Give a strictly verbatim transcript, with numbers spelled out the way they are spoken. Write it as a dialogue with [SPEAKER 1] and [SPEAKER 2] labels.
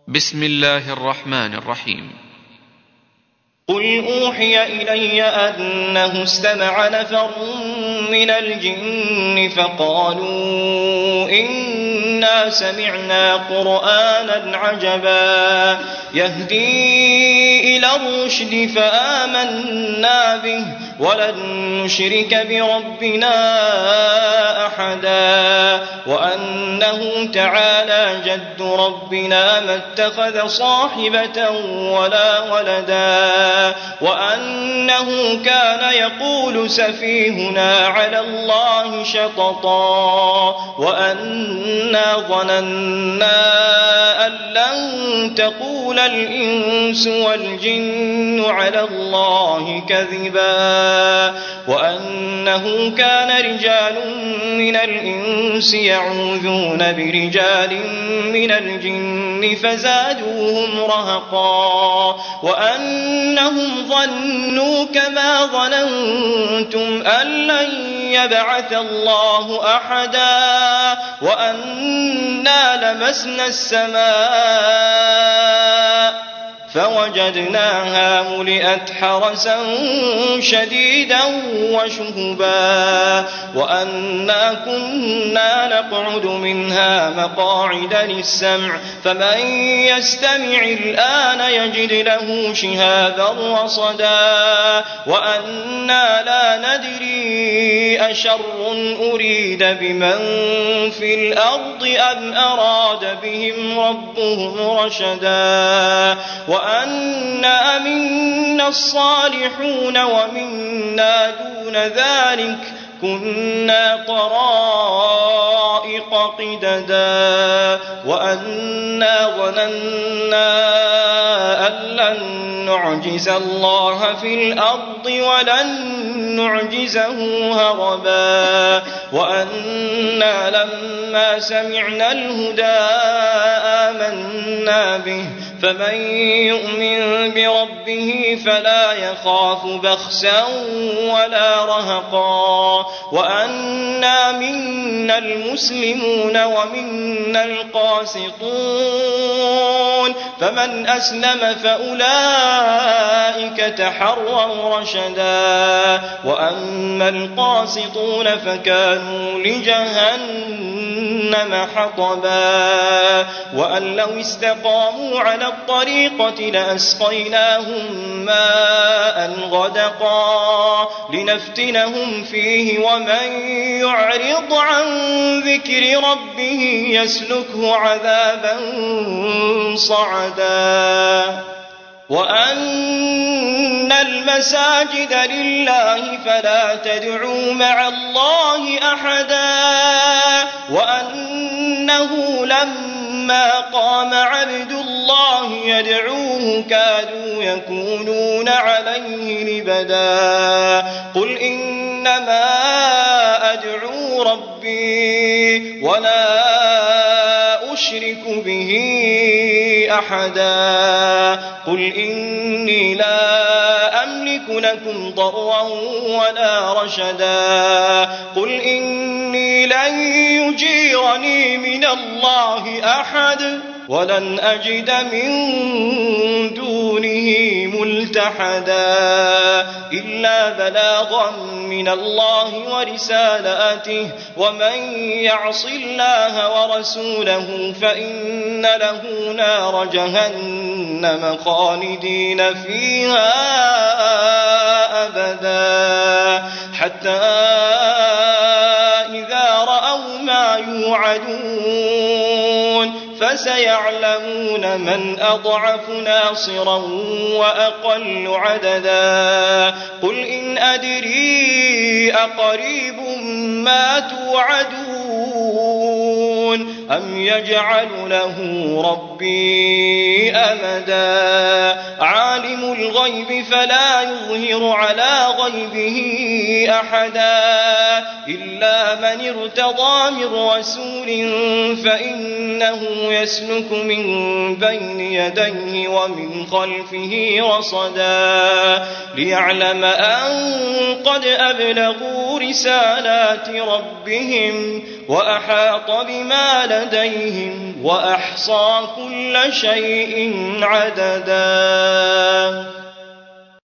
[SPEAKER 1] بسم الله الرحمن الرحيم.
[SPEAKER 2] قل أوحي إلي أنه استمع نفر من الجن فقالوا إنا سمعنا قرآنا عجبا يهدي إلى الرشد فآمنا به ولن نشرك بربنا أحدا وأنه تعالى جد ربنا ما اتخذ صاحبة ولا ولدا وأنه كان يقول سفيهنا على الله شططا وأنا ظننا أن لن تقول الإنس والجن على الله كذبا وأنه كان رجال من الإنس يعوذون برجال من الجن فزادوهم رهقا وأنهم ظنوا كما ظننتم أن لن يبعث الله أحدا وأنا لمسنا السماء فوجدناها ملئت حرسا شديدا وشهبا وأنا كنا نقعد منها مقاعد للسمع فمن يستمع الآن يجد له شهابا رصدا وأنا لا ندري أشر أريد بمن في الأرض أم أراد بهم ربهم رشدا وأنا منا الصالحون ومنا دون ذلك كنا طرائق قددا وأنا ظننا أن لن نعجز الله في الأرض ولن نعجزه هربا وأنا لما سمعنا الهدى آمنا به فمن يؤمن بربه فلا يخاف بخسا ولا رهقا وأنا منا المسلمون ومنا القاسطون فمن أسلم فأولئك تحروا رشدا وأما القاسطون فكانوا لجهنم حطبا وأن لو استقاموا على الطريقة لأسقيناهم ماء غدقا لنفتنهم فيه ومن يعرض عن ذكر ربه يسلكه عذابا صعدا وأن المساجد لله فلا تدعوا مع الله أحدا وأنه لما قام عبد الله يدعوه كادوا يكونون عليه لبدا قل إنما أدعو ربي ولا أشرك به أحدا قل إني لا أملك لكم ضرا ولا رشدا قل إني لن يجيرني من الله أحد ولن أجد من دونه ملتحدا إلا بلاغا من الله ورسالاته ومن يعص الله ورسوله فإن له نار جهنم خالدين فيها أبدا حتى إذا رأوا ما يوعدون فسيعلمون من أضعف ناصرا وأقل عددا قل إن أدري أقريب ما توعدون أم يجعل له ربي أمدا عالم الغيب فلا يظهر يظهر على غيبه أحدا إلا من ارتضى من رسول فإنه يسلك من بين يديه ومن خلفه رصدا ليعلم أن قد أبلغوا رسالات ربهم وأحاط بما لديهم وأحصى كل شيء عددا.